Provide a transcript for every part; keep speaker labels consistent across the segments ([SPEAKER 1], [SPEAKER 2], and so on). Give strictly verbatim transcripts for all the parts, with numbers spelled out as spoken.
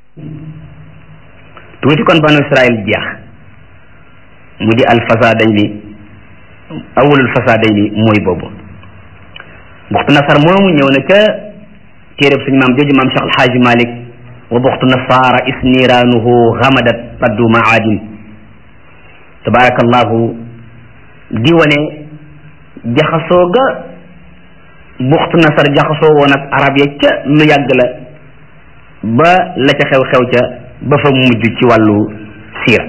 [SPEAKER 1] tuuti kon banu Israël jeex mu di al fasadayni awalul fasadayni mooy boobu buxtu nasar moomu ñëw na ca téereb suñu maam jooju maam Cheikh Alxaaji Malik wa buxtu nasaara isniraanuhu xamadat paddu maadin tabarakallahu di wane jaxasoo ga buxtu nasar jaxasoo woon ak arab ya ca lu yàgg la ba la ca xew-xew ca ba fa mujj ci wàllu siira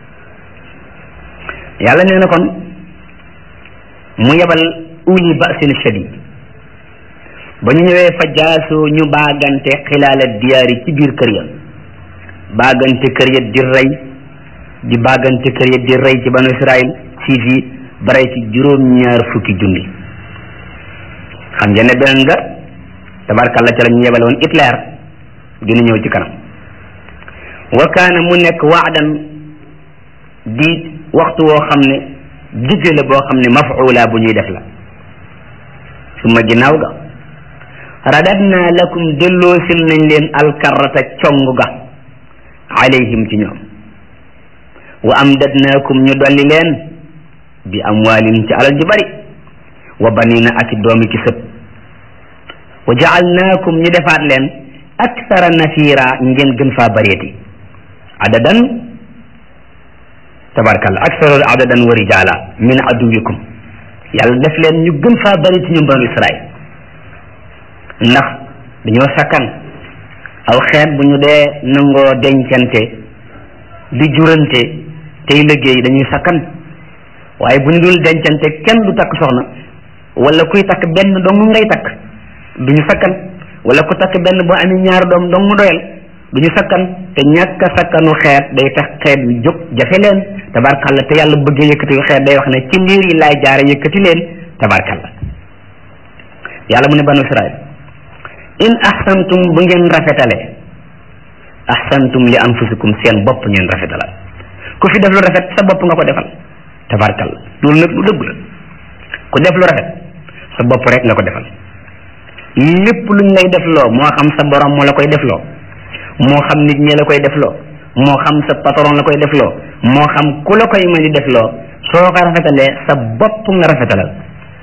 [SPEAKER 1] yàlla nee na kon mu yebal uli ba'sin shadid ba ñu ñëwee fa jaasoo ñu baagante xilaala diyaari ci biir kër ya baagante kër ya di rey di baagante kër ya di rey ci banu Israël sii fii bare ci juróom-ñaar fukki junni xam ngeen ne beneen nga tabarkalla ca la ñu yebal woon Hitler dina ñëw ci kanam wa kaana mu nekk waadan di waxtu woo xam ne digg la boo xam ne mafuula bu ñuy def la suma ginnaaw ga radadna lakum delloosil nañ leen alkarrata cong ga alayhim ci ñoom wa amdadnaakum ñu dolli leen bi amwaalin ci alal ju bari wa banina ak doomi ki sët wa jaalnaakum ñu defaat leen akthara nafira ngeen gën faa bareeti adadan tabarkalla akthara adadan wa rijala min aduwikum yàlla def leen ñu gën faa bareeti ñoom banu Israël ndax dañoo sakkan aw xeet bu ñu dee nangoo dencante di jurante tey liggéey dañuy sakkan waaye bu ñu dul dencante kenn du takk soxna wala kuy takk benn dong ngay takk duñu sakkan wala ku takk benn boo amee ñaar doom dong mu doyal duñu sakkan te ñàkk a sakkanu xeet day tax xeet wi jóg jafe leen tabarkalla te yàlla bëggee yëkkati yu xeet day wax ne ci liir yi laay jaare yëkkati leen tabarkalla yàlla mu ne banu Israël in ahsantum bu ngeen rafetale ahsantum li anfusikum seen bopp ngeen rafetala ku fi def lu rafet sa bopp nga ko defal tabarkalla loolu nag lu dëgg la ku def lu rafet sa bopp rek nga ko defal lépp luñ lay defloo moo xam sa borom moo la koy defloo moo xam nit ñi la koy defloo moo xam sa patron la koy defloo moo xam ku la koy mën di defloo soo ko rafetalee sa bopp nga rafetalal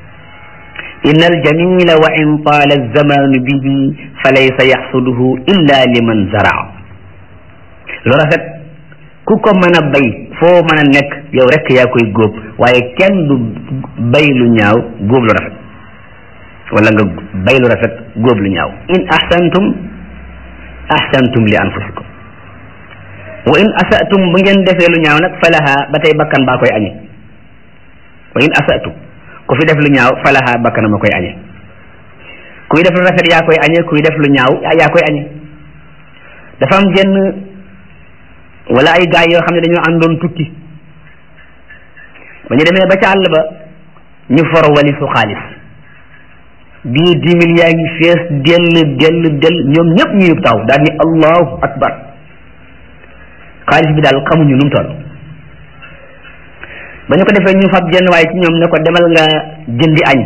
[SPEAKER 1] inna aljamila wa in taala alzamanu bihi fa laysa yaxsuduhu illa liman zaraa lu rafet ku ko mën a bay foo mën a nekk yow rek yaa koy góob waaye kenn du bay lu ñaaw góob lu rafet wala nga bay lu rafet góob lu ñaaw in ahsantum ahsantum li anfusikum wa in asatum bu ngeen defee lu ñaaw nag falaha ba tey bakkan baa koy añe wa in asatum ku fi def lu ñaaw falaha bakkan ma koy añe kuy def lu rafet yaa koy añe kuy def lu ñaaw yaa koy añe dafa am jenn wala ay gaay yoo xam ne dañoo àndoon tukki ba ñu demee ba ca àll ba ñu for walisu xaalis bii dix mille yaa ngi fees dell dell dell ñoom ñëpp ñu yëpp taw daal ni allahu akbar xaalis bi daal xamuñu nu mu toll ba ñu ko defee ñu fab jenn waaye ci ñoom ne ko demal nga jëndi añ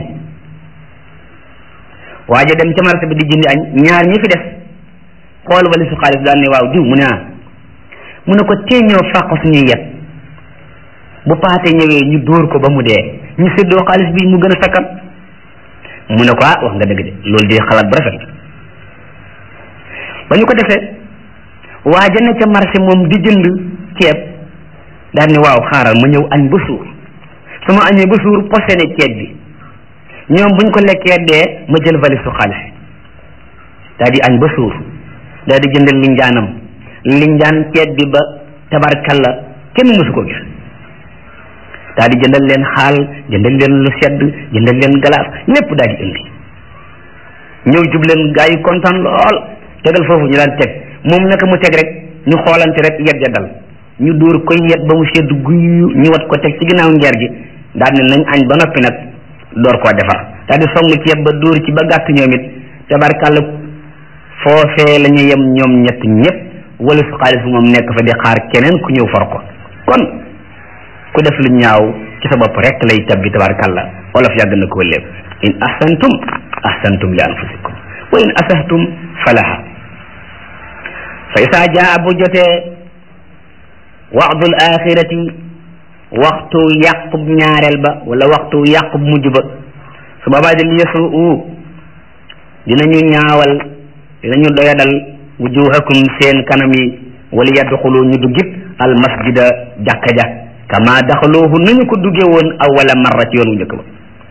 [SPEAKER 1] waaye dem ca marché bi di jëndi añ ñaar ñi fi def xool walisu xaalis daal ni waaw diw mu ne ah mu ne ko tee ñoo fàq suñuy yet bu paate ñëwee ñu dóor ko ba mu dee ñu séddoo xaalis bi mu gën a sakkan mu ne ko ah wax nga dëgg de loolu di xalaat bu rafet ba ñu ko defee waa ja ne ca marché moom di jënd ceeb daal ni waaw xaaral ma ñëw añ ba suur su ma añee ba suur posé ne ceeb bi ñoom buñ ko lekkee dee ma jël valise su xaalis daal di añ ba suur daal di jëndal linjaanam linjaan ceeb bi ba tabarkalla kenn mësu ko gis daal di jëndal leen xaal jëndal leen lu sedd jëndal leen galaas lépp daal di indi ñëw jub leen gaa yi kontaan lool tegal foofu ñu daan teg moom naka mu teg rek ñu xoolante rek yet ja dal ñu dóor koy yet ba mu sedd guyu ñu wat ko teg ci ginnaaw ngeer gi daal ne nañ añ ba noppi nag door koo defar daal di song ceeb ba dóor ci ba gàtt ñoom it tabarkalla foofee la ñu yem ñoom ñett ñëpp wala su xaalis moom nekk fa di xaar keneen ku ñëw for ko kon ku def lu ñaaw ci sa bopp rek lay tabbi tabarkalla olof yàgg na ko lépp in ahsantum ahsantum li anfusikum wa in asahtum falaha fa isaa jaa bu jotee wa'dul axirati waxtu yàqub ñaareel ba wala waxtu yàqub mujj ba su boobaa di yasuu dinañu ñaawal dinañu doyadal wujuhakum seen kanam yi wala yadxulu ñu duggit al masjida jàkka ja kama daxaluhu nañu ko duggee woon awwala marra ci yoon wu njëkk ba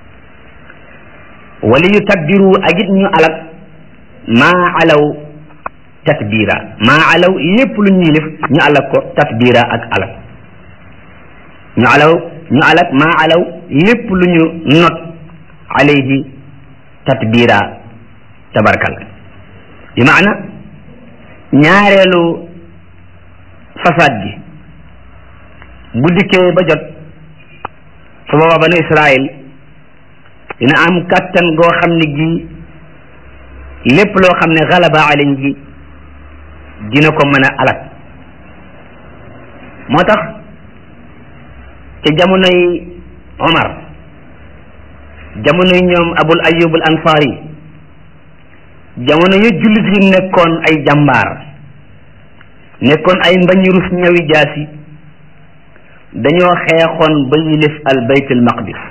[SPEAKER 1] wala yu tabbiru ak it ñu alak maa alaw tatbira maa alaw lépp lu ñuy def ñu alak ko tatbira ak alak ñu alaw ñu alak maa alaw lépp lu ñu not alayhi tatbira tabarkal bi maana ñaareelu fasaad gi bu dikkee ba jot su booba banu Israël dina am kattan goo xam ne gi lépp loo xam ne galaba alayhi dina ko mën a alak moo tax ca jamonoy Omar jamonoy ñoom Abul Ayyub al Ansari jamono yu jullit yi nekkoon ay jàmbaar nekkoon ay mbañi rus ñawi jaasi dañoo xeexoon ba yilif al bayt al maqdis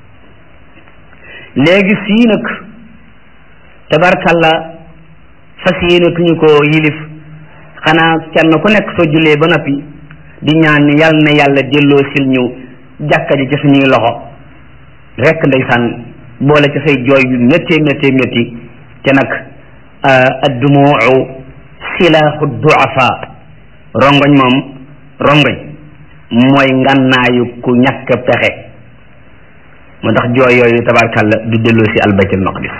[SPEAKER 1] léegi sii nag tabarkalla fas yéenatuñu ko yilif xanaa kenn ku nekk soo jullee ba noppi di ñaan ni yàlla na yàlla delloo sil ñu jàkka ji ci suñuy loxo rekk ndeysaan boole ci say jooy yu méttee méttee métti te nag addumuu silaahu duafa rongoñ moom rongoñ mooy ngannaayu ku ñàkk pexe moo tax jooy yooyu tabarkalla du delloo si albaytul maqdis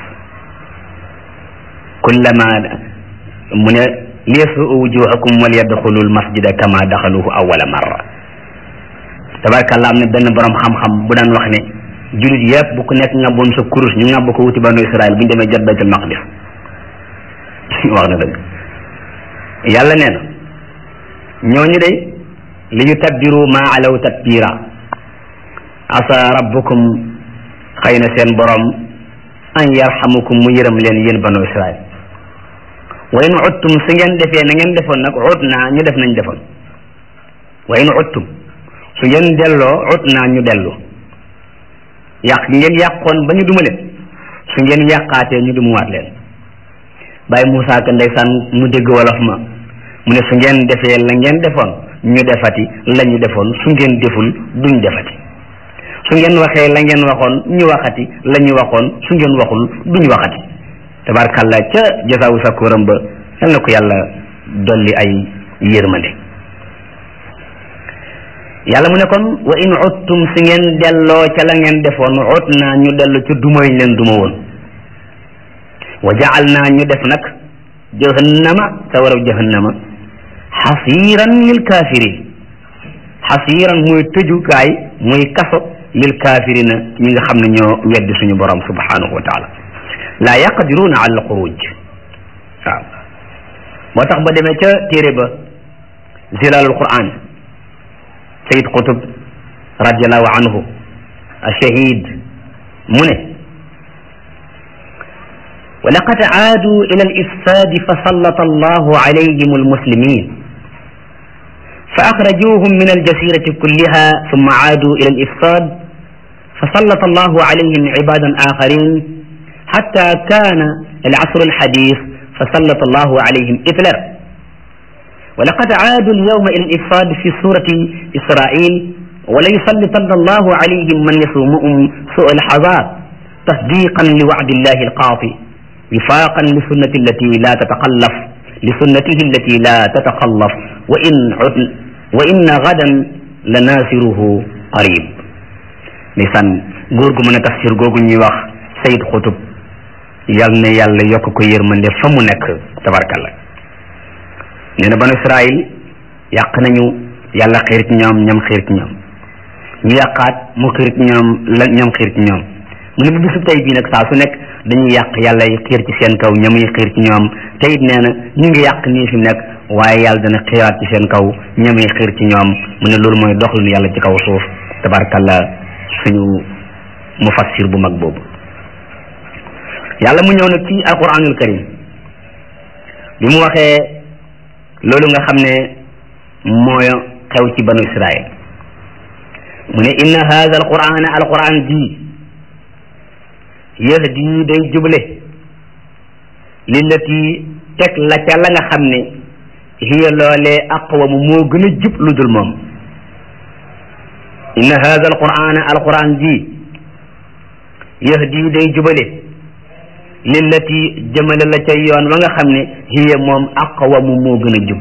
[SPEAKER 1] kullama mu ne liyasuu wujuhakum wal yadxulu al masjida kama daxaluhu awwala marra tabarkalla am na benn borom xam-xam bu daan wax ne jullit yëpp bu ko nekk ngabboon sa kurus ñu ngàbb ko wuti banu Israël bu ñu demee jot baytul maqdis wax na dëgg yàlla nee na ñooñu de li yu tabbiru ma alaw tatbira asa rabbukum xëy na seen borom an yarhamukum mu yërëm leen yéen banu Israël wa in uttum su ngeen defee na ngeen defoon nag ut naa ñu def nañ defoon wa in uttum su ngeen delloo ut naa ñu dellu yàq ngeen yàqoon ba ñu duma leen su ngeen yàqaatee ñu dumuwaat leen bàyyi Moussa Ka ndeysaan mu dégg wolof ma mu ne su ngeen defee la ngeen defoon ñu defati la ñu defoon su ngeen deful duñ defati su ngeen waxee la ngeen waxoon ñu waxati la ñu waxoon su ngeen waxul duñ waxati tabarkalla ca jasaawu sakuram ba yal na ko yàlla dolli ay yërmande yàlla mu ne kon wa in uttum su ngeen delloo ca la ngeen defoon ut naa ñu dellu ca duma ñu leen duma woon wa jaal naa ñu def nag jahannama sawaraw jahannama xasiiran lil kaafiriin xasiiran muy tëjukaay muy kaso lil kaafirina ñi nga xam ne ñoo weddi suñu borom subhanahu wa taala laa yaqdiruuna ala alxuruj waaw moo tax ba demee ca téere ba zilalul quran sayid qutub radiallahu anhu ashahid mu ne wa laqad aadu ila al-ifsaadi fa sallata allahu alayhim almuslimin fa axrajuhum min aljasirati kulliha summa aadu ila al-ifsaad fa sallata allahu alayhim ibadan axarin xatta kaana al-asru al-xadis fa sallata allahu alayhim Hitler wa laqad aadu al-yawma ila al-ifsaad fi surati Israil wa la yusallitanna allahu alayhim man yasumuhum suu al-xazaab tasdiqan li wa'di llahi al-qaati wifaaqan li sunnati allati la tataqallaf li sunnatihi allati la tataqallaf wa in wa inna gadan la naasiruhu qarib ndeysaan góor gu mën a tafsir googu ñuy wax Sayid Xutub yal na yàlla yokk ko yërmande fa mu nekk tabarkalla nee na banu Israil yàq nañu yàlla xiir ci ñoom ñoom xiir ci ñoom ñu yàqaat mu xiir ci ñoom la ñoom xiir ci ñoom mu ne bu bisu tey bii nag saa su nekk dañuy yàq yàlla xiir ci seen kaw ñamuy xiir ci ñoom te it nee na ñu ngi yàq nii fi mu nekk waaye yàlla dana xiiraat ci seen kaw ñamuy xiir ci ñoom mu ne loolu mooy doxalinu yàlla ci kaw suuf tabarkalla suñu mufassir bu mag boobu yàlla mu ñëw nag ci alquranul karim bi mu waxee loolu nga xam ne mooy xew ci banu Israil mu ne inna hadha alquran alquran ji yahdi day juble lillati teg la ca la nga xam ne hiya loolee aqwamu moo gën a jub lu dul moom inna hadha alquran alquran ji yahdi day jubale lillati jëmale la ca yoon wa nga xam ne hiya moom aqwamu moo gën a jub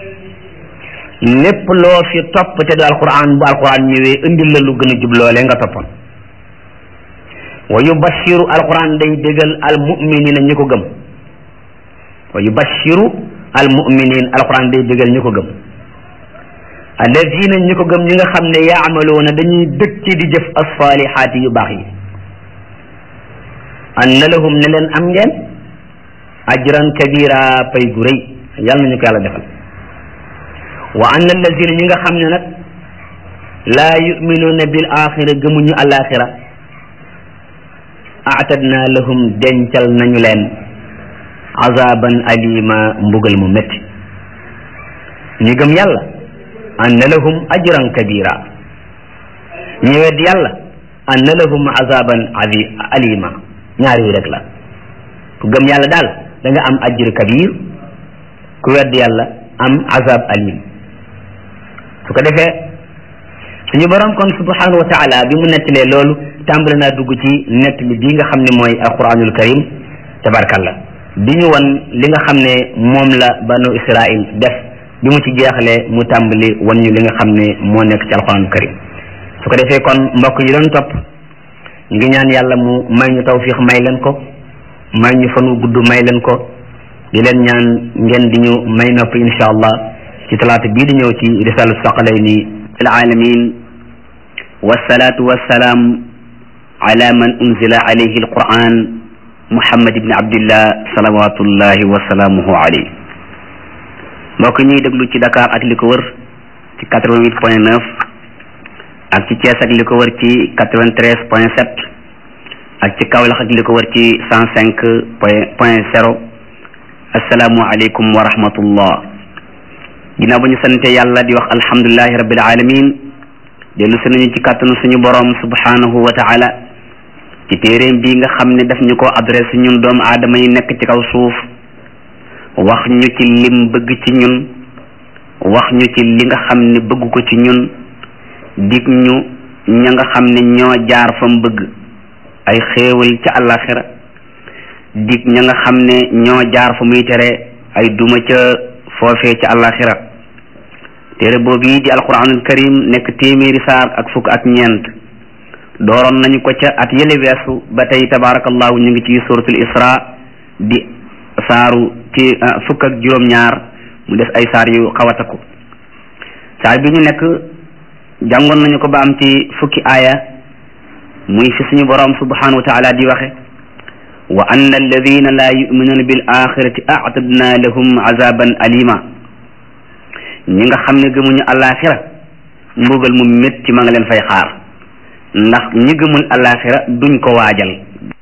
[SPEAKER 1] lépp loo fi topp te du alquran bu alquran ñëwee indil la lu gën a jub loolee nga toppoon wa yubashiru alquran day bégal almuminina ñi ko gëm wa yubashiru almuminin alquran day bégal ñi ko gëm alladina ñi ko gëm ñi nga xam ne yaamaluuna dañuy dëkk ci di jëf alsalihaati yu baax yi anna lahum ne leen am ngeen ajran kabira pay gu rëy yàlla nañu ko yàlla defal wa anna allazina ñi nga xam ne nag laa yuminuuna bil axira gëmuñu alaxira aatadna lahum dencal nañu leen azaban alima mbugal mu métti ñi gëm yàlla anna lahum ajran kabira ñi wedd yàlla anna lahum azaban alima ñaar yi rek la ku gëm yàlla daal da nga am ajr kabir ku wedd yàlla am azab alim su ko defee suñu borom kon subhanahu wa taala bi mu nettalee loolu tàmbale naa dugg ci nettali bii nga xam ne mooy alquranul karim tabarkalla di ñu wan li nga xam ne moom la banu israil def bi mu ci jeexalee mu tàmbali wan ñu li nga xam ne moo nekk ci alquranul karim su ko defee kon mbokk yi doon topp ñu ngi ñaan yàlla mu may ñu tawfiix may leen ko may ñu fanu gudd may leen ko di leen ñaan ngeen di ñu may nopp insha allah ci talaata bii di ñëw ci risalu saqalayni fil alamin wassalatu wassalaam ala man unzila alayhi alquran muhammad ibni abdillah salawatullahi wasalaamuhu alayhi mbokk ñuy déglu ci Dakar ak li ko wër ci quatre-vingt-huit point neuf ak ci Thiès ak li ko wër ci quatre-vingt-treize point sept ak ci Kaolack ak li ko wër ci cent cinq point zéro assalaamu aleykum wa rahmatullah ginnaaw ba ñu sante yàlla di wax alhamdulillahi rabbil alamin dellu si nañu ci kàttanu suñu borom subhanahu wa taala ci téeréem bii nga xam ne daf ñu ko adressé ñun doomu aadama yi nekk ci kaw suuf wax ñu ci lim bëgg ci ñun wax ñu ci li nga xam ne bëgg ko ci ñun dig ñu ña nga xam ne ñoo jaar fa mu bëgg ay xéewal ca àllaxira dig ña nga xam ne ñoo jaar fa muy tere ay duma ca foofee ca àllaxira téere boobu yi di alquranul karim nekk téeméeri saar ak fukk ak ñeent dooroon nañu ko ca at yële weesu ba tey tabarakallahu ñu ngi ci suratul isra di saaru ci fukk ak juróom-ñaar mu def ay saar yu xawataku saar bi ñu nekk jàngoon nañu ko ba am ci fukki aaya muy fi suñu borom subhanahu wa taala di waxe wa anna alladina la yuminuuna bil axirati aatadna lahum azaban alima ñi nga xam ne gëmuñu alaxira mbugal mu métti ma nga leen fay xaar ndax ñi gëmul alaxira duñ ko waajal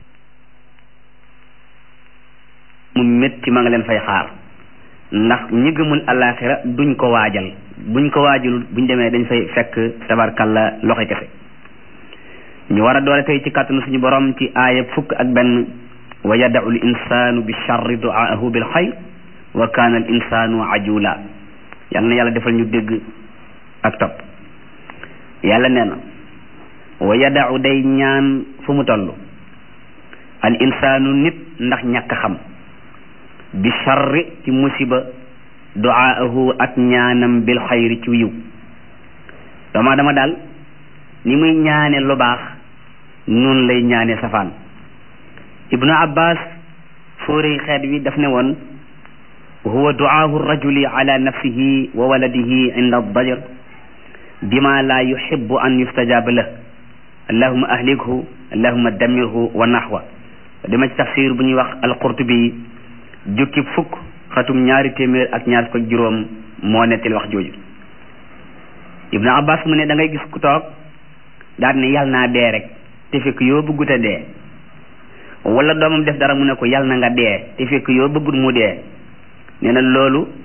[SPEAKER 1] mu métti ma nga leen fay xaar ndax ñi gëmul alaxira duñ ko waajal buñ ko waajalul buñ demee dañ fay fekk tabarkalla loxo kese ñu war a doole tey ci kàttanu suñu borom ci aaya fukk ak benn wa yada'u l insanu bi charri du'aahu bil xayr wa kana al insanu ajula yal na yàlla defal ñu dégg ak topp yàlla nee na wa yada'u day ñaan fu mu toll al insanu nit ndax ñàkk xam bi charri ci musiba du'aahu ak ñaanam bil xayri ci yiw dama dama daal ni muy ñaane lu baax noonu lay ñaane safaan ibnu abbas fóorey xeet wi daf ne woon huwa du'aahu rajuli ala nafsihi wa waladihi inda ad-dajr bima la yuhibbu an yustajaba lah allahumma ahlikhu allahumma damirhu wa nahwa dama ci tafsir bu ñuy wax al-Qurtubi jukki fukk xatum ñaari téeméer ak ñaar fukk ak juróom moo nettali wax jooju ibnu abbas mu ne da ngay gis ku toog daal ne yàlla naa dee rek te fekk yoo bëggut a dee wala doomam def dara mu ne ko yàlla na nga dee te fekk yoo bëggut mu dee nee na loolu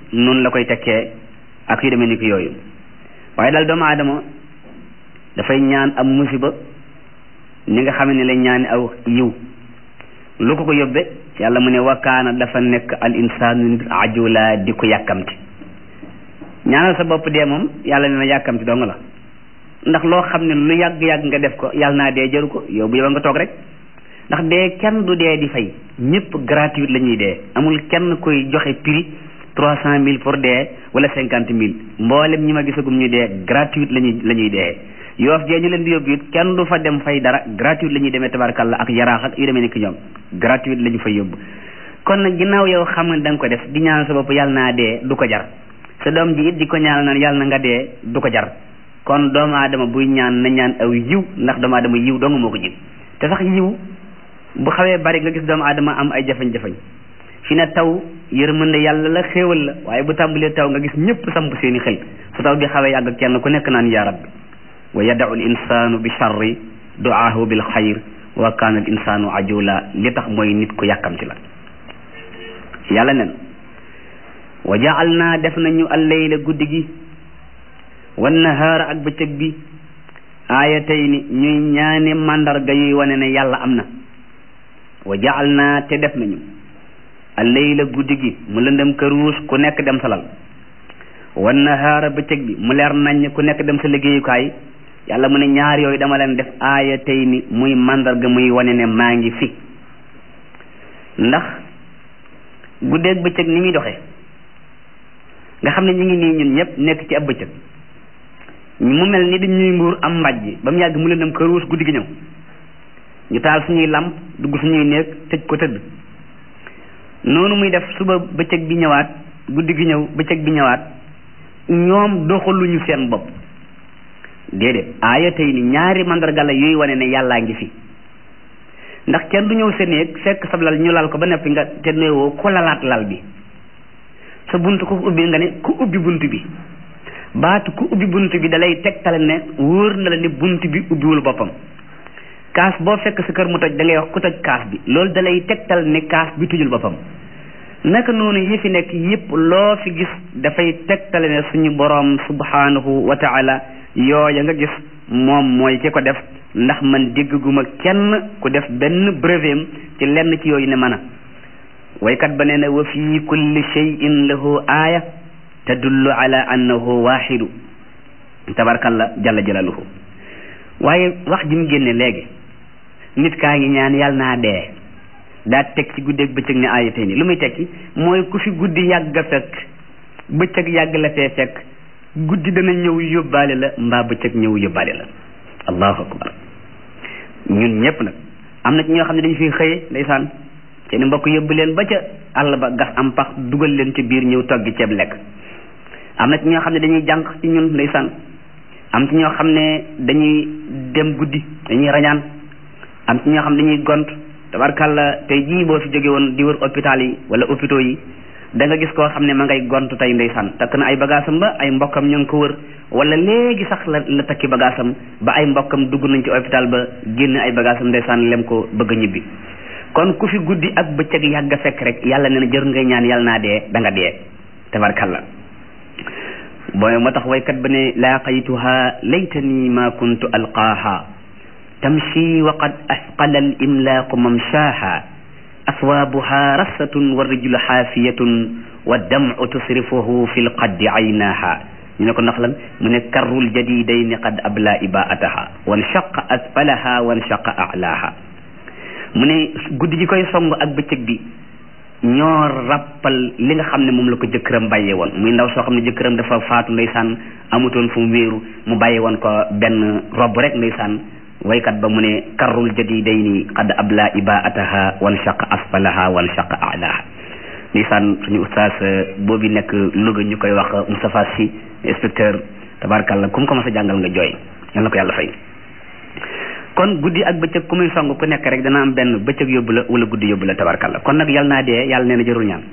[SPEAKER 1] noonu la koy tekkee ak yu demee ni ki yooyu waaye daal doomu aadama dafay ñaan am musiba ni nga xam ne la ñaani aw yiw lu ko ko yóbbe yàlla mu ne wakaana dafa nekk al insaanu ajula di ko yàkkamti ñaanal sa bopp dee moom yàlla ne na yàkkamti dong la ndax loo xam ne lu yàgg-yàgg nga def ko yàlla naa dee jaru ko yow bu yow nga toog rek ndax dee kenn du dee di fay ñëpp gratuite la ñuy dee amul kenn koy joxe prix trois cent mille pour dee wala cinquante mille mboolem ñi ma gisagum ñu dee gratuite lañuy la ñuy dee yoof jee ñu leen di yóbbu it kenn du fa dem fay dara gratuite la ñuy demee tabarkalla ak yaraax ak yu demee ni ki ñoom gratuite la ñu fay yóbbu kon nag ginnaaw yow xam nga da nga ko def di ñaan sa bopp yàlla naa dee du ko jar sa doom ji it di ko ñaanal naan yàlla na nga dee du ko jar kon doomu aadama buy ñaan na ñaan aw yiw ndax doomu aadama yiw dong moo ko jig te sax yiw bu xawee bari nga gis doomu aadama am ay jafe-jafe fi na taw yërmande yàlla la xéewal la waaye bu tàmbalee taw nga gis ñëpp samp seeni xel su taw bi xawee yàgg kenn ku nekk naan yaa rabbi wa yadau al insanu bi charri duaahu bil xayr wa kaana al insanu ajula li tax mooy nit ku yàkkamti la yàlla nen wa jaal naa def nañu alleyla guddi gi wan nahaara ak bëccëg bi aayatayni ñuy ñaani màndarga yuy wane ne yàlla am na wa jaal naa te def nañu alleyla guddi gi mu lëndëm këruus ku nekk dem sa lal wan nahaara bëccëg bi mu leer nañ ku nekk dem sa liggéeyukaay yàlla mu ne ñaar yooyu dama leen def aayatayni muy màndarga muy wane ne maa ngi fi ndax guddeeg bëccëg ni muy doxee nga xam ne ñu ngi nii ñun ñëpp nekk ci ab bëccëg mu mel ni dañuy mbuur am mbàjj bi ba mu yàgg mu leen dem këruus guddi gi ñëw ñu taal suñuy làmp dugg suñuy néeg tëj ko tëdd noonu muy def suba bëccëg bi ñëwaat guddi gi ñëw bëccëg bi ñëwaat ñoom doxaluñu seen bopp déedéet aaya tey ni ñaari mandarga la yuy wane ne yàllaa ngi fi ndax kenn du ñëw sa néeg fekk sab lal ñu lal ko ba noppi nga te neewoo ku lalaat lal bi sa bunt ku ubbi nga ne ku ubbi bunt bi baatu ku ubbi bunt bi dalay tegtal ne wóor na la ne bunt bi ubbiwul boppam kaas boo fekk sa kër mu toj da ngay wax ku toj kaas bi loolu dalay tegtal ne kaas bi tujul boppam naka noonu yi fi nekk yépp loo fi gis dafay tegtale ne suñu boroom subhanahu wa taala yooya nga gis moom mooy ki ko def ndax man dégguma kenn ku def benn brevet ci lenn ci yooyu ne mën a waykat ba nee na wa fi kulli shay'in lahu aaya tadullu ala annahu waxidu tabarkalla jalla jalaluhu waaye wax ji mu génne léegi nit kaa ngi ñaan yàlla naa dee daa teg ci guddeeg bëccëg ne aayatay ni lu muy tekki mooy ku fi guddi yàgg fekk bëccëg yàgg la fee fekk guddi dana ñëw yóbbaale la mbaa bëccëg ñëw yóbbaale la allahu akbar ñun ñëpp nag am na ci ñoo xam ne dañu fi xëye ndeysaan seeni mbokk yóbbu leen ba ca àll ba gas am pax dugal leen ci biir ñëw toggi ceeb lekk am na ci ñoo xam ne dañuy jànq ci ñun ndeysaan am ci ñoo xam ne dañuy dem guddi dañuy rañaan am ci ñoo xam ne dañuy gont tabarkalla tey jii boo fi jóge woon di wër hôpital yi wala hôpitaux yi da nga gis koo xam ne ma ngay gont tey ndeysaan takk na ay bagaasam ba ay mbokkam ñu ngi ko wër wala léegi sax la la takki bagaasam ba ay mbokkam dugg nañ ci hôpital ba génn ay bagaasam ndeysaan lem ko bëgg a ñibbi kon ku fi guddi ak bëccëg yàgg a fekk rek yàlla nee na jër ngay ñaan yàlla naa dee da nga dee tabarkalla booy moo tax waykat ba ne laaqaytuha laytani ma kuntu alqaaha tamshi wa qad asqala al imlaaqu mamshaaha aswaabuha rassatun wa rijlu xaafiyatun wa damcu tusrifuhu fi lqaddi aynaaha ñu ne ko ndax lan mu ne karrul jadidayni qad abla ibaataha wan shaqa asfalaha wan shaqa alaaha mu ne guddi gi koy song ak bëccëg bi ñoo rappal li nga xam ne moom la ko jëkkëram bàyyee woon muy ndaw soo xam ne jëkkëram dafa faatu ndeysaan amutoon fu mu wéeru mu bàyyee woon ko benn robb rek ndeysaan waykat ba mu ne karrul jadidayni qad abla ibaataha wan shaqa asfalaha wan shaqa alaaha ndeysaan suñu ustaas boobu nekk Louga ñu koy wax Moustapha Sy inspecteur tabarkàlla ku mu ko mas a jàngal nga jooy yal na ko yàlla fay kon guddi ak bëccëg ku muy song ku nekk rek dana am benn bëccëg yóbbu la wala guddi yóbbu la tabarkàlla kon nag yàlla naa dee yàlla nee na jërul ñaan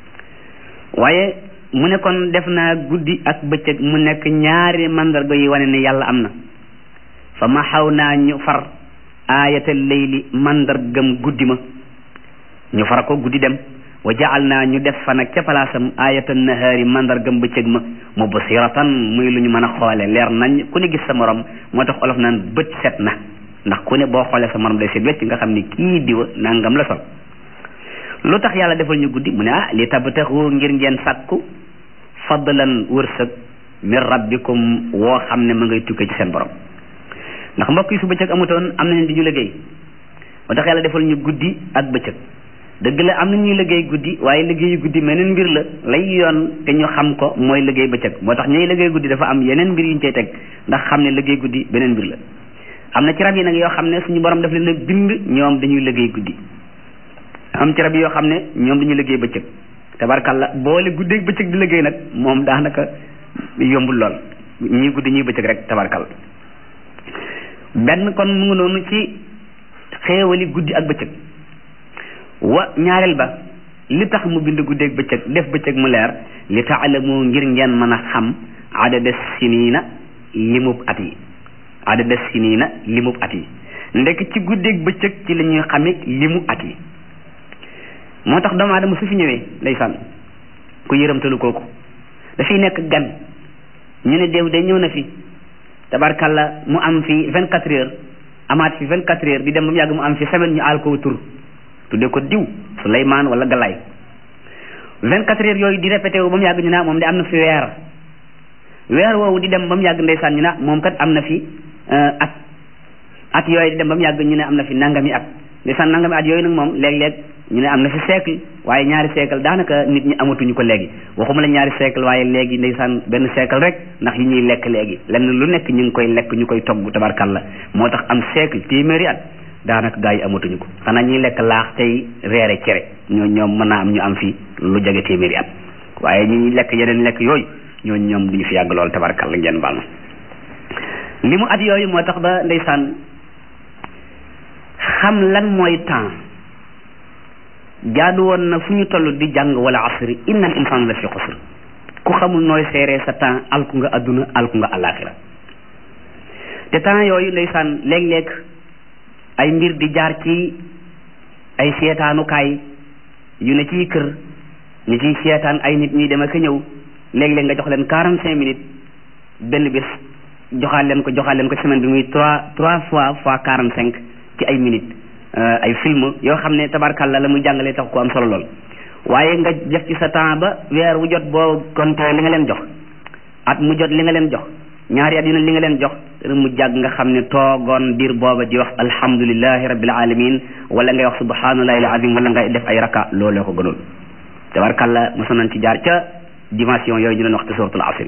[SPEAKER 1] waaye mu ne kon def naa guddi ak bëccëg mu nekk ñaari mandarga yi wane ne yàlla am na fa ma xaw naa ñu far aayatal layli mandargam guddi ma ñu far ko guddi dem wa jaal naa ñu def fa nag ca palaasam ayatan nahaari mandargam bëccëg ma mubsiratan muy lu ñu mën a xoole leer nañ ku ne gis sa morom moo tax olof naan bët set na ndax ku ne boo xoolee sa morom day set wecc nga xam ni kii diwa nangam la sol lu tax yàlla defal ñu guddi mu ne ah li tabtaxu ngir ngeen sàkku fadlan wërsëg min rabbikum woo xam ne ma ngay tukkee ci seen borom ndax mbokk yi su bëccëg amutoon am nañu di ñu liggéey moo tax yàlla defal ñu guddi ak bëccëg dëgg la am na ñuy liggéey guddi waaye liggéeyu guddi meneen mbir la lay yoon te ñu xam ko mooy liggéey bëccëg moo tax ñuy liggéey guddi dafa am yeneen mbir yu ñu cay teg ndax xam ne liggéey guddi beneen mbir la am na ci rab yi nag yoo xam ne suñu borom daf leen a bind ñoom dañuy liggéey guddi am ci rab yoo xam ne ñoom dañuy liggéey bëccëg tabarkalla boole guddi ak bëccëg di liggéey nag moom daanaka yombul lool ñii guddi ñuy bëccëg rek tabarkalla benn kon mu ngi noonu ci xéewali guddi ak bëccëg wa ñaareel ba li tax mu bind guddi ak bëccëg def bëccëg mu leer li taalamu ngir ngeen mën a xam adada sinina limub at yi adada sinina limub at yi ndekk ci guddi ak bëccëg ci la ñuy xame limu at yi moo tax doomu aadama su fi ñëwee ndeysaan ku yërëmtalu kooku dafay nekk gan ñu ne déew day ñëw na fi tabarkalla mu am fi vingt quatre heures amaat fi vingt quatre heures di dem ba mu yàgg mu am fi semaine ñu aal ko tur tudde ko diw Souleymane wala Galaay vingt quatre heures yooyu di répété wu ba mu yàgg ñu naa moom de am na fi weer weer woowu di dem ba mu yàgg ndeysaan ñu naa moom kat am na fi at at yooyu di dem ba mu yàgg ñu ne am na fi nangami at ndeysaan nangami at yooyu nag moom léeg-léeg ñu ne am na fi siècle waaye ñaari siècle daanaka nit ñi amatuñu ko léegi waxuma la ñaari siècle waaye léegi ndeysaan benn siècle rek ndax yi ñuy lekk léegi lenn lu nekk ñu ngi koy lekk ñu koy togg tabarkalla moo tax am siècle téeméeri at daanaka gaa yi amatuñu ko xanaa ñuy lekk laax tey reere cere ñoo ñoom mën naa am ñu am fi lu jege téeméeri at waaye ñi lekk yeneen lekk yooyu ñoo ñoom duñu fi yàgg lool tabarkalla ngeen baal ma li mu at yooyu moo tax ba ndeysaan xam lan mooy temps jaadu woon na fu ñu toll di jàng wala asri innal insana la fi xusr ku xamul nooy seeree sa temps alku nga adduna alku nga alaxira te temps yooyu ndeysaan léeg-léeg ay mbir di jaar ci ay seetaanukaay yu ne ciy kër ñu ciy seetaan ay nit ñuy dem ak a ñëw léeg-léeg nga jox leen quarante cinq minutes benn bés joxaal leen ko joxaal leen ko semaine bi muy trois trois fois fois quarante cinq ci ay minutes ay film yoo xam ne tabarkalla la muy jàngalee tax ko am solo lool waaye nga def ci sa temps ba weer wu jot boo compter li nga leen jox at mu jot li nga leen jox ñaari at yu ne li nga leen jox mu jàgg nga xam ne toogoon diir booba di wax alhamdulillahi rabbil alamin wala ngay wax subhanallahi al azim wala ngay def ay raka looloo ko gënoon tabarkalla mosoon nañ ci jaar ca dimension yooyu ñu leen wax te suratul asr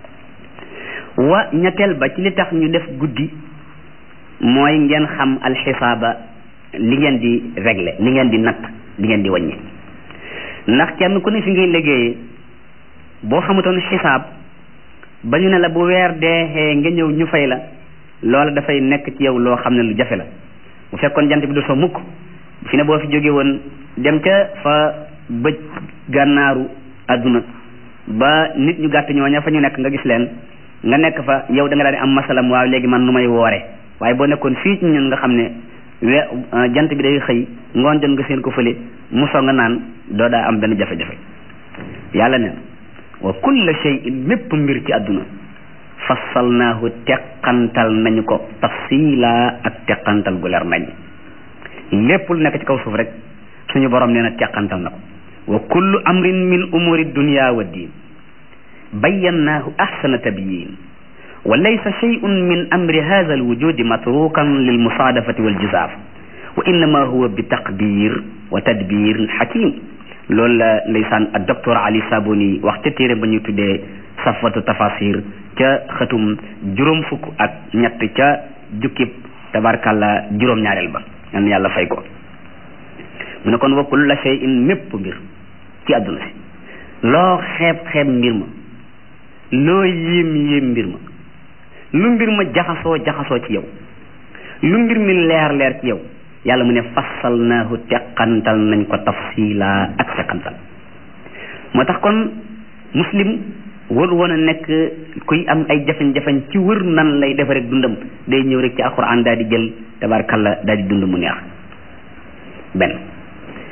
[SPEAKER 1] wa ñetteel ba ci li tax ñu def guddi mooy ngeen xam alxisaaba li ngeen di régler li ngeen di natt li ngeen di wàññi ndax kenn ku ne fi ngay liggéeyee boo xamutoon xisaab ba ñu ne la bu weer deexee nga ñëw ñu fay la loola dafay nekk ci yow loo xam ne lu jafe la bu fekkoon jant bi du so mukk fi ne boo fi jóge woon dem ca fa bëj gànnaaru àdduna ba nit ñu gàtt ñooña fa ñu nekk nga gis leen nga nekk fa yow da nga daal di am masalam waaw léegi man nu may woore waaye boo nekkoon fii ci ñun nga xam ne we jant bi day xëy ngoon jot nga seen ko fële musoo nga naan doo daa am benn jafe-jafe yàlla ne wa kulla shay'in mépp mbir ci àdduna fassalnaahu teqantal nañu ko tafsila ak teqantal gu leer nañ lépp lu nekk ci kaw suuf rek suñu borom nee na teqantal na ko wa kullu amrin min umuri dunya wa diin bayyannaahu ahsana tabyin wa laysa shay'un min amri hadha alwujudi matrukan lilmusaadafati waljizaaf wa innama huwa bi taqdir wa tadbir hakim loolu la ndeysaan ak docteur Ali Sabuni wax ca téere ba ñu tuddee safwatu tafasir ca xëtum juróom fukk ak ñett ca jukkib tabarkalla juróom-ñaareel ba yan yàlla fay ko mu ne kon wa kullu shay'in mépp mbir ci àdduna si loo xeeb xeeb mbir ma loo yéem yéem mbir ma lu mbir ma jaxasoo jaxasoo ci yow lu mbir mi leer leer ci yow yàlla mu ne fassalnaahu teqantal nañ ko tafsila ak teqantal moo tax kon muslim wër woon a nekk kuy am ay jafe-jafe ci wër nan lay defe rek dundam day ñëw rek ci alquran daal di jël tabarkalla daal di dund mu neex benn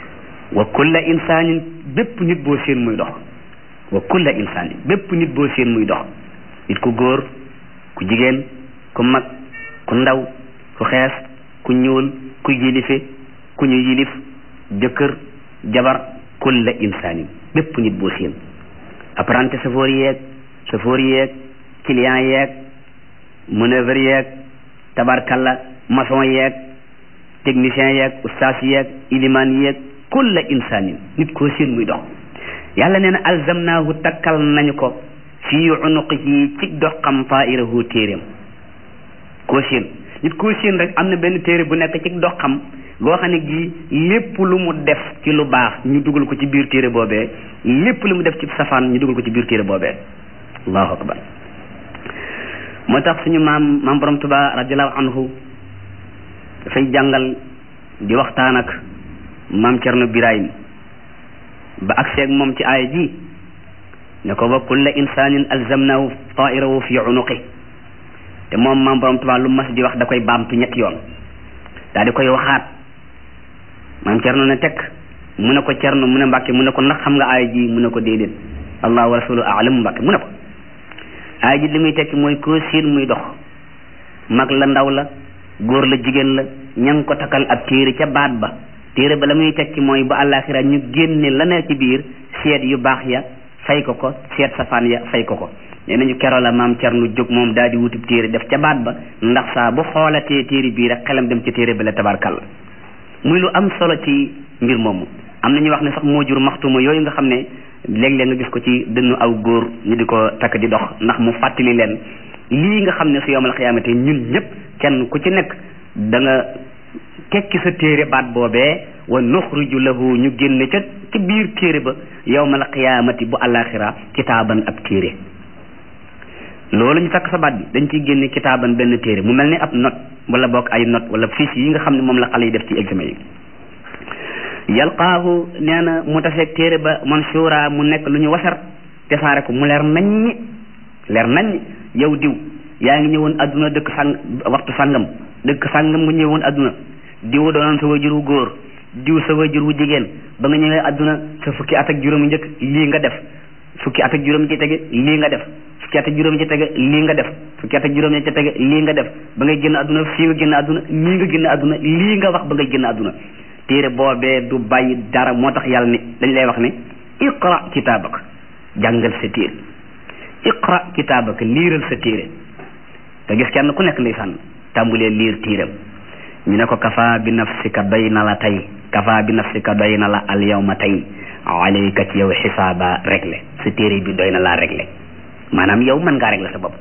[SPEAKER 1] wa kulla insaanin bépp nit boo seen muy dox wa kulla insaanin bépp nit boo seen muy dox nit ku góor ku jigéen ku mag ku ndaw ku xees ku ñuul ku yilife ku ñu yilif jëkkër jabar kulla insaanin bépp nit boo seen apprenti chauffeur yeeg chauffeur yeeg client yeeg manœuvre yeeg tabarkalla maçon yeeg technicien yeeg ustaas yeeg ilimaan yeeg kulla insaanin nit koo seen muy dox yàlla nee na alzamnaahu takkal nañu ko fii unuqihi ci doxam taa'irahu téeréem koo seen nit koo seen rek am na benn téere bu nekk ci doxam goo xam ne gi lépp lu mu def ci lu baax ñu dugal ko ci biir téere boobee lépp lu mu def ci safaan ñu dugal ko ci biir téere boobee allahu akbar moo tax suñu maam maam borom Tuubaa radiyallahu anhu dafay jàngal di waxtaan ak maam Cerno Birahim ba agseeg moom ci aaya ji ne ko wa kulla insaanin alzamnahu taa'irahu fi unuqi te moom maam borom Tuubaa lu mas di wax da koy baamtu ñetti yoon daal di koy waxaat maam Cerno ne tekk mu ne ko Cerno mu ne Mbàkke mu ne ko ndax xam nga aaya ji mu ne ko déedéet allahu wa rasuluhu a'lam Mbàkke mu ne ko aaya ji li muy tekki mooy koo siin muy dox mag la ndaw la góor la jigéen la ña ngi ko takkal ab téere ca baat ba téere ba la muy tekki mooy bu àllaaxira ñu génne la ne ci biir seet yu baax ya fay ko ko seet safaan ya fay ko ko nee nañu keroo la maam Cerno jóg moom daal di wutub téere def ca baat ba ndax saa bu xoolatee téere bii rek xelam dem ci téere ba la tabarkalla muy lu am solo ci mbir moomu am na ñu wax ne sax moo jur maxtuma yooyu nga xam ne léeg-léeg nga gis ko ci dënnu aw góor ñu di ko takk di dox ndax mu fàttali leen lii nga xam ne su yawmal xiyaamate ñun ñëpp kenn ku ci nekk da nga tekki sa téere baat boobee wa nuxriju lahu ñu génne ca ci biir téere ba yawmal xiyaamati bu àllaaxira kitaaban ab téere loolu ñu takk sa baat bi dañ ciy génne kitaaban benn téere mu mel ni ab note wala bokk ay note wala fiche yi nga xam ne moom la xale yi def ci examen yi yalqaahu nee na mu taseeg téere ba mansuura mu nekk lu ñu wasar tesaare ko mu leer naññi leer naññi yow diw yaa ngi ñëwoon adduna dëkk sàng waxtu sàngam dëkk sàngam nga ñëwoon adduna diw doonoon sa wajur wu góor diw sa wajur wu jigéen ba nga ñëwee adduna sa fukki at ak juróom njëkk lii nga def fukki at ak juróom ci tege lii nga def fukki at ak juróom ci tege lii nga def fukki at ak juróom ci tege lii nga def ba ngay génn adduna fii nga génn adduna nii nga génn adduna lii nga wax ba ngay génn adduna téere boobee du bàyyi dara moo tax yàlla ni dañ lay wax ne iqra kitaabaka jàngal sa téere iqra kitaabaka liiral sa téere te gis kenn ku nekk ndeysaan tàmbulee liir téeram ñu ne ko kafa bi nafsika doy na la tey kafa bi nafsika doy na la al yawma tey alayka ci yow xisaaba réglé sa téere bi doy na laa réglé maanaam yow mën ngaa réglé sa bopp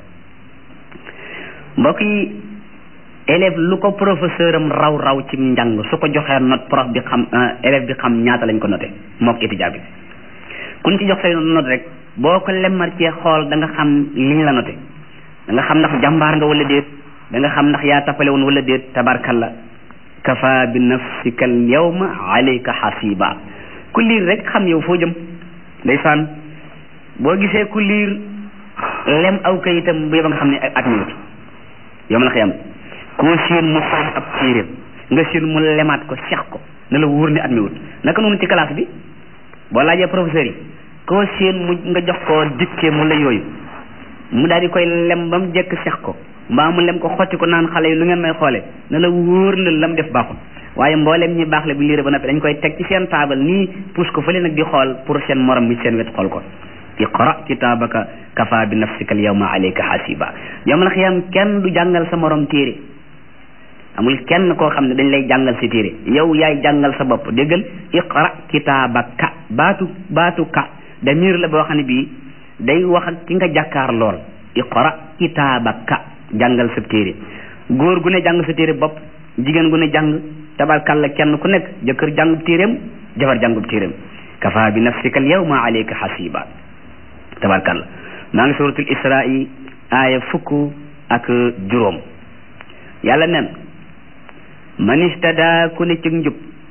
[SPEAKER 1] mbokk yi élève lu ko professeur am raw raw ci njàng su ko joxee note prof bi xam élève bi xam ñaata lañ ko noté mook étudiant bi kuñ ci jox say note rek boo ko lemmar cee xool da nga xam liñ la noté da nga xam ndax jàmbaar nga wala déet da nga xam ndax yaa tappale woon wala déet tabarkalla kafa bi nafsika al yawma alayka hasiba ku liir rek xam yow foo jëm ndeysaan boo gisee ku liir lem aw kayitam bu yeba nga xam ne at miwut yow ma la xiyam koo seen mu xool ab téeréem nga seen mu lemaat ko seex ko ne la wóor ne at miwut naka noonu ci classe bi boo laajee professeur yi koo seen mu nga jox ko dikkee mu la yooyu mu daal di koy lem ba mu jekk seex ko mbaa mu lem ko xotti ko naan xale yi lu ngeen may xoole ne la wóor na lam def baaxul waaye mboolem ñi baax la bu liire ba noppi dañ koy teg ci seen taabal nii pousse ko fële nag di xool pour seen morom mi seen wet xool ko iqra kitaabaka kafa bi nafsika al yawma alayka hasiba yawmal xiyaam kenn du jàngal sa morom téere amul kenn koo xam ne dañ lay jàngal si téere yow yaay jàngal sa bopp déggal iqra kitaabaka baatu baatu ka damir la boo xam ne bii day wax ak ki nga jàkkaar lool iqra kitaabaka jàngal sa téere góor gu ne jàng sa téere bopp jigéen gu ne jàng tabarkalla kenn ku nekk jëkkër jàngub téeréem jabar jàngub téeréem kafa bi nafsika al yawma alayka hasiba tabarkalla maa ngi suratul isra'i aaya fukk ak juróom yàlla nen man istada ku ne ci njub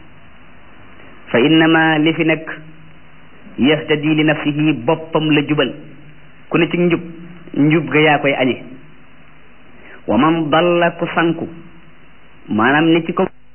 [SPEAKER 1] fa innama li fi nekk yahtadi li nafsihi boppam la jubal ku ne ci njub njub ga yaa koy añe wa man dalla ku sanku maanaam ni ci ko